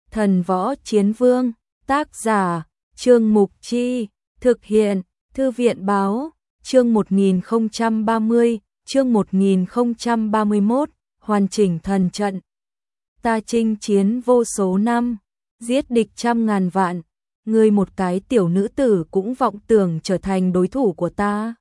Thần Võ Chiến Vương, tác giả, Trương Mục Chi, thực hiện, Thư viện Báo, chương 1030, chương 1031, hoàn chỉnh thần trận. Ta chinh chiến vô số năm, giết địch trăm ngàn vạn, ngươi một cái tiểu nữ tử cũng vọng tưởng trở thành đối thủ của ta.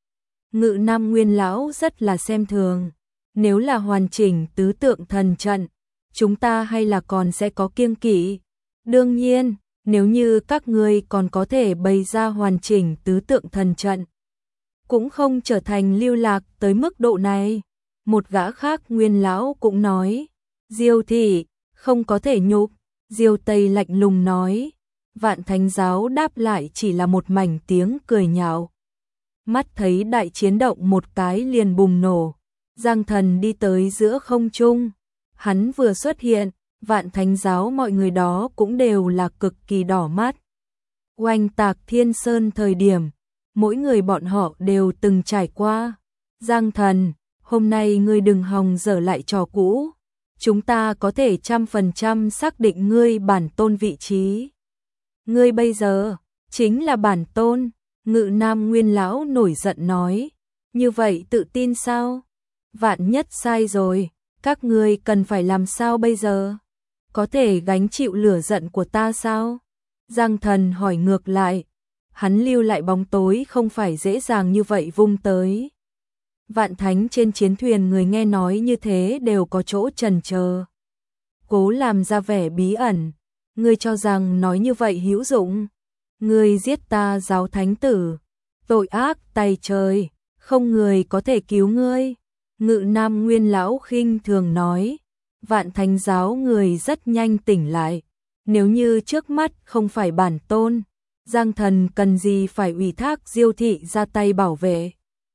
Ngự Nam Nguyên lão rất là xem thường, nếu là hoàn chỉnh tứ tượng thần trận, chúng ta hay là còn sẽ có kiêng kỵ. Đương nhiên, nếu như các ngươi còn có thể bày ra hoàn chỉnh tứ tượng thần trận, cũng không trở thành lưu lạc tới mức độ này. Một gã khác Nguyên lão cũng nói, Diêu thị, không có thể nhục. Diêu Tây lạnh lùng nói, Vạn Thánh giáo đáp lại chỉ là một mảnh tiếng cười nhạo. Mắt thấy đại chiến động một cái liền bùng nổ, Giang Thần đi tới giữa không trung, hắn vừa xuất hiện, Vạn Thánh giáo mọi người đó cũng đều là cực kỳ đỏ mắt. Oanh tạc Thiên Sơn thời điểm, mỗi người bọn họ đều từng trải qua. Giang Thần, hôm nay ngươi đừng hòng dở lại trò cũ, chúng ta có thể 100% xác định ngươi bản tôn vị trí. Ngươi bây giờ chính là bản tôn. Ngự Nam Nguyên lão nổi giận nói, như vậy tự tin sao? Vạn nhất sai rồi, các ngươi cần phải làm sao bây giờ? Có thể gánh chịu lửa giận của ta sao? Giang Thần hỏi ngược lại, hắn lưu lại bóng tối không phải dễ dàng như vậy vung tới. Vạn Thánh trên chiến thuyền người nghe nói như thế đều có chỗ chần chờ, cố làm ra vẻ bí ẩn. Ngươi cho rằng nói như vậy hữu dụng? Ngươi giết ta giáo thánh tử, tội ác tày trời, không người có thể cứu ngươi. Ngự Nam Nguyên lão khinh thường nói, Vạn Thánh giáo người rất nhanh tỉnh lại. Nếu như trước mắt không phải bản tôn, Giang Thần cần gì phải ủy thác Diêu thị ra tay bảo vệ.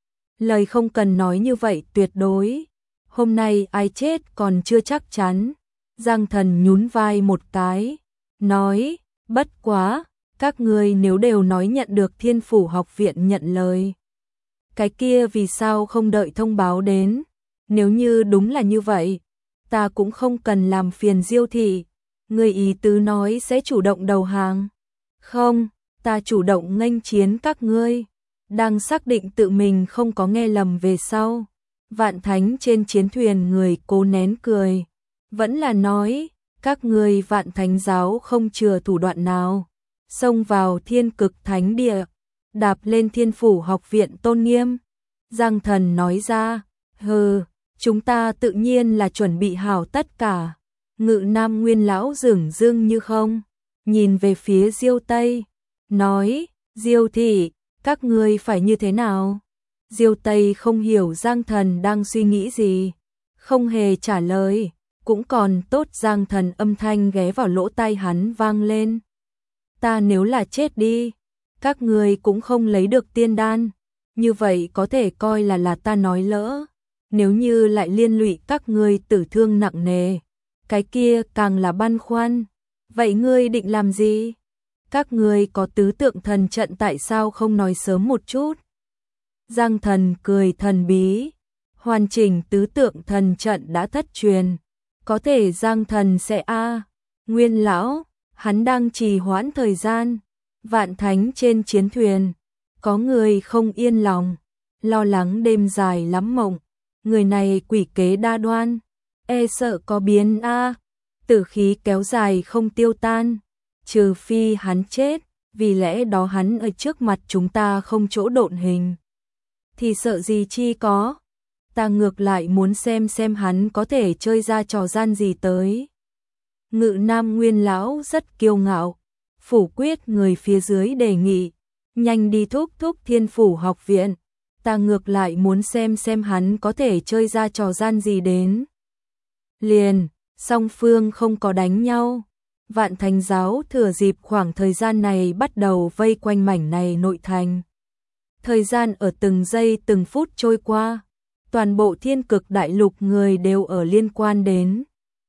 Lời không cần nói như vậy tuyệt đối. Hôm nay ai chết còn chưa chắc chắn. Giang Thần nhún vai một cái, nói, bất quá, các ngươi nếu đều nói nhận được Thiên Phủ học viện nhận lời, cái kia vì sao không đợi thông báo đến? Nếu như đúng là như vậy, ta cũng không cần làm phiền Diêu thị. Ngươi ý tứ nói sẽ chủ động đầu hàng? Không, ta chủ động nghênh chiến các ngươi. Đang xác định tự mình không có nghe lầm về sau, Vạn Thánh trên chiến thuyền người cố nén cười, vẫn là nói, các ngươi Vạn Thánh giáo không chừa thủ đoạn nào, xông vào Thiên Cực Thánh địa, đạp lên Thiên Phủ học viện tôn nghiêm. Giang Thần nói ra, hừ, chúng ta tự nhiên là chuẩn bị hảo tất cả. Ngự Nam Nguyên lão dửng dưng như không, nhìn về phía Diêu Tây, nói, Diêu thị, các ngươi phải như thế nào? Diêu Tây không hiểu Giang Thần đang suy nghĩ gì, không hề trả lời, cũng còn tốt Giang Thần âm thanh ghé vào lỗ tai hắn vang lên. Ta nếu là chết đi, các ngươi cũng không lấy được tiên đan, như vậy có thể coi là ta nói lỡ. Nếu như lại liên lụy các ngươi tử thương nặng nề, cái kia càng là băn khoăn. Vậy ngươi định làm gì? Các ngươi có tứ tượng thần trận tại sao không nói sớm một chút? Giang Thần cười thần bí, hoàn chỉnh tứ tượng thần trận đã thất truyền, có thể Giang Thần sẽ Nguyên lão, hắn đang trì hoãn thời gian. Vạn Thánh trên chiến thuyền, có người không yên lòng, lo lắng đêm dài lắm mộng, người này quỷ kế đa đoan, e sợ có biến tử khí kéo dài không tiêu tan, trừ phi hắn chết, vì lẽ đó hắn ở trước mặt chúng ta không chỗ độn hình. Thì sợ gì chi có, ta ngược lại muốn xem hắn có thể chơi ra trò gian gì tới. Ngự Nam Nguyên lão rất kiêu ngạo, phủ quyết người phía dưới đề nghị, nhanh đi thúc Thiên Phủ học viện, ta ngược lại muốn xem hắn có thể chơi ra trò gian gì đến. Liền, song phương không có đánh nhau. Vạn Thánh giáo thừa dịp khoảng thời gian này bắt đầu vây quanh mảnh này nội thành. Thời gian ở từng giây từng phút trôi qua, toàn bộ Thiên Cực đại lục người đều ở liên quan đến.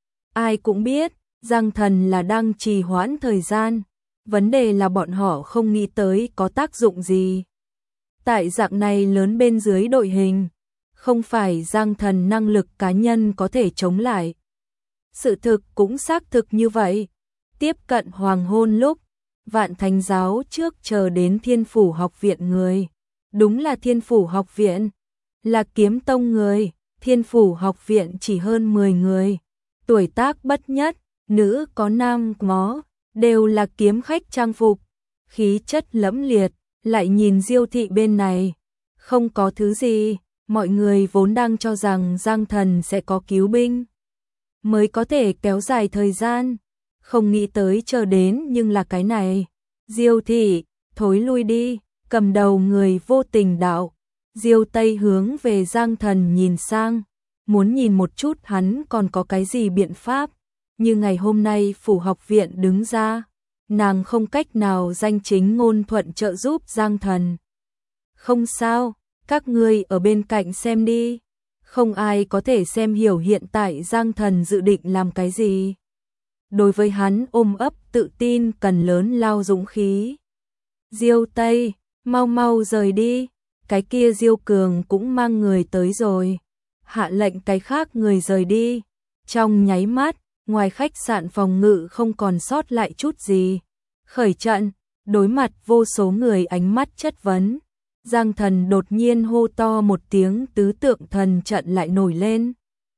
Ai cũng biết, Giang Thần là đang trì hoãn thời gian, vấn đề là bọn họ không nghĩ tới có tác dụng gì. Tại dạng này lớn bên dưới đội hình, không phải Giang Thần năng lực cá nhân có thể chống lại. Sự thực cũng xác thực như vậy. Tiếp cận hoàng hôn lúc, Vạn Thánh giáo trước chờ đến Thiên Phủ học viện người. Đúng là Thiên Phủ học viện, là kiếm tông người, Thiên Phủ học viện chỉ hơn 10 người. Tuổi tác bất nhất, nữ có nam có, đều là kiếm khách trang phục, khí chất lẫm liệt, lại nhìn Diêu thị bên này, không có thứ gì, mọi người vốn đang cho rằng Giang Thần sẽ có cứu binh, mới có thể kéo dài thời gian, không nghĩ tới chờ đến nhưng là cái này. Diêu thị, thối lui đi, cầm đầu người vô tình đạo. Diêu Tây hướng về Giang Thần nhìn sang, muốn nhìn một chút hắn còn có cái gì biện pháp, như ngày hôm nay phủ học viện đứng ra, nàng không cách nào danh chính ngôn thuận trợ giúp Giang Thần. Không sao, các ngươi ở bên cạnh xem đi, không ai có thể xem hiểu hiện tại Giang Thần dự định làm cái gì. Đối với hắn ôm ấp tự tin cần lớn lao dũng khí. Diêu Tây, mau mau rời đi, cái kia Diêu Cường cũng mang người tới rồi. Hạ lệnh cái khác người rời đi. Trong nháy mắt, ngoài khách sạn phòng ngự không còn sót lại chút gì. Khởi trận, đối mặt vô số người ánh mắt chất vấn. Giang Thần đột nhiên hô to một tiếng, tứ tượng thần trận lại nổi lên.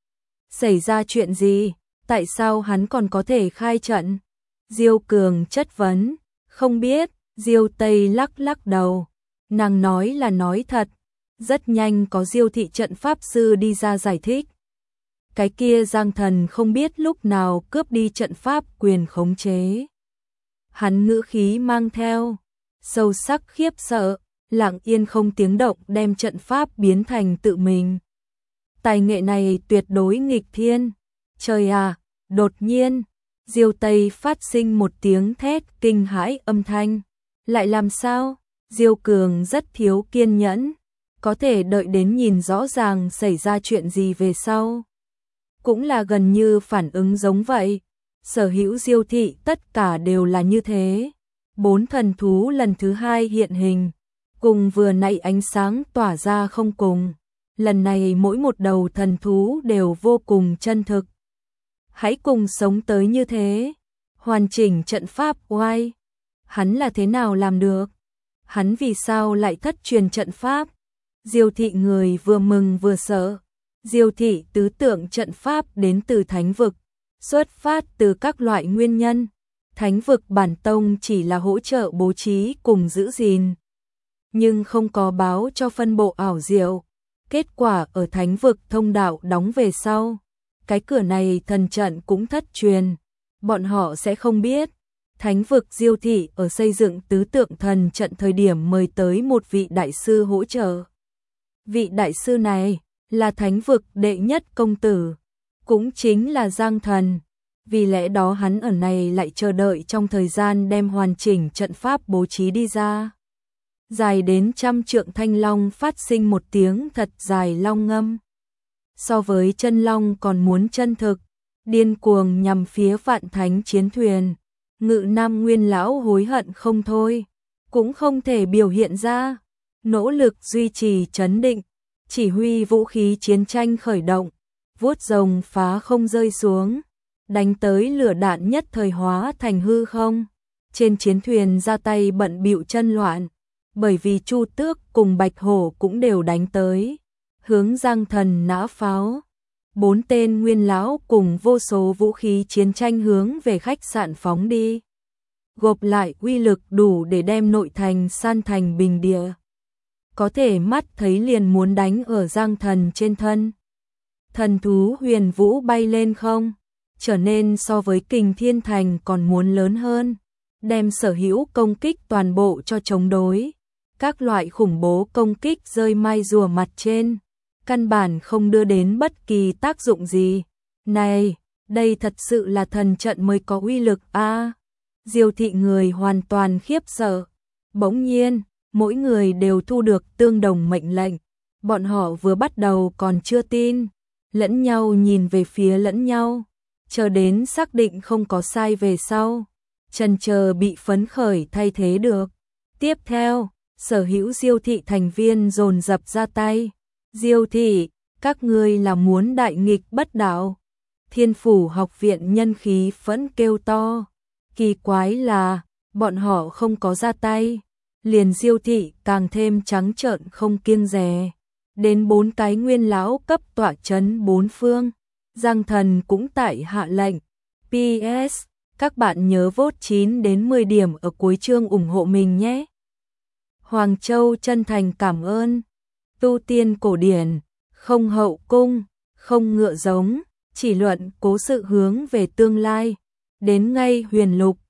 Xảy ra chuyện gì? Tại sao hắn còn có thể khai trận? Diêu Cường chất vấn. Không biết. Diêu Tây lắc lắc đầu. Nàng nói là nói thật. Rất nhanh có Diêu thị trận pháp sư đi ra giải thích. Cái kia Giang Thần không biết lúc nào cướp đi trận pháp quyền khống chế. Hắn ngữ khí mang theo sâu sắc khiếp sợ, lặng yên không tiếng động đem trận pháp biến thành tự mình. Tài nghệ này tuyệt đối nghịch thiên. Trời à, đột nhiên, Diêu Tây phát sinh một tiếng thét kinh hãi âm thanh. Lại làm sao? Diêu Cường rất thiếu kiên nhẫn, có thể đợi đến nhìn rõ ràng xảy ra chuyện gì về sau. Cũng là gần như phản ứng giống vậy. Sở hữu Diêu thị tất cả đều là như thế. 4 thần thú lần thứ 2 hiện hình, cùng vừa nãy ánh sáng tỏa ra không cùng. Lần này mỗi một đầu thần thú đều vô cùng chân thực. Hãy cùng sống tới như thế. Hoàn chỉnh trận pháp oai. Hắn là thế nào làm được? Hắn vì sao lại thất truyền trận pháp? Diêu thị người vừa mừng vừa sợ. Diêu thị tứ tượng trận pháp đến từ thánh vực, xuất phát từ các loại nguyên nhân. Thánh vực bản tông chỉ là hỗ trợ bố trí cùng giữ gìn, nhưng không có báo cho phân bộ ảo diệu. Kết quả ở thánh vực thông đạo đóng về sau, cái cửa này thần trận cũng thất truyền. Bọn họ sẽ không biết. Thánh vực Diêu thị ở xây dựng tứ tượng thần trận thời điểm mời tới một vị đại sư hỗ trợ. Vị đại sư này là thánh vực đệ nhất công tử, cũng chính là Giang Thần. Vì lẽ đó hắn ở này lại chờ đợi trong thời gian đem hoàn chỉnh trận pháp bố trí đi ra. Dài đến 100 trượng thanh long phát sinh một tiếng thật dài long ngâm. So với chân long còn muốn chân thực, điên cuồng nhằm phía Vạn Thánh chiến thuyền. Ngự Nam Nguyên lão hối hận không thôi, cũng không thể biểu hiện ra, nỗ lực duy trì trấn định, chỉ huy vũ khí chiến tranh khởi động, vuốt rồng phá không rơi xuống, đánh tới lửa đạn nhất thời hóa thành hư không. Trên chiến thuyền ra tay bận bịu chân loạn, bởi vì Chu Tước cùng Bạch Hổ cũng đều đánh tới, hướng Giang Thần nã pháo. 4 tên nguyên lão cùng vô số vũ khí chiến tranh hướng về khách sạn phóng đi. Gộp lại uy lực đủ để đem nội thành san thành bình địa. Có thể mắt thấy liền muốn đánh ở Giang Thần trên thân. Thần thú huyền vũ bay lên không, trở nên so với Kình Thiên Thành còn muốn lớn hơn. Đem sở hữu công kích toàn bộ cho chống đối. Các loại khủng bố công kích rơi mai rùa mặt trên, căn bản không đưa đến bất kỳ tác dụng gì. Này, đây thật sự là thần trận mới có uy lực a. Diêu thị người hoàn toàn khiếp sợ. Bỗng nhiên, mỗi người đều thu được tương đồng mệnh lệnh. Bọn họ vừa bắt đầu còn chưa tin, lẫn nhau nhìn về phía lẫn nhau, chờ đến xác định không có sai về sau, chần chờ bị phấn khởi thay thế được. Tiếp theo, sở hữu Diêu thị thành viên dồn dập ra tay. Diêu thị, các ngươi là muốn đại nghịch bất đạo. Thiên Phủ học viện nhân khí phẫn kêu to. Kỳ quái là, bọn họ không có ra tay, liền Diêu thị càng thêm trắng trợn không kiêng dè. Đến 4 cái nguyên lão cấp tọa chấn 4 phương, Giang Thần cũng tại hạ lệnh. PS, các bạn nhớ vote 9 đến 10 điểm ở cuối chương ủng hộ mình nhé. Hoàng Châu chân thành cảm ơn. Tu tiên cổ điển, không hậu cung, không ngựa giống, chỉ luận cố sự hướng về tương lai. Đến ngay huyền lục,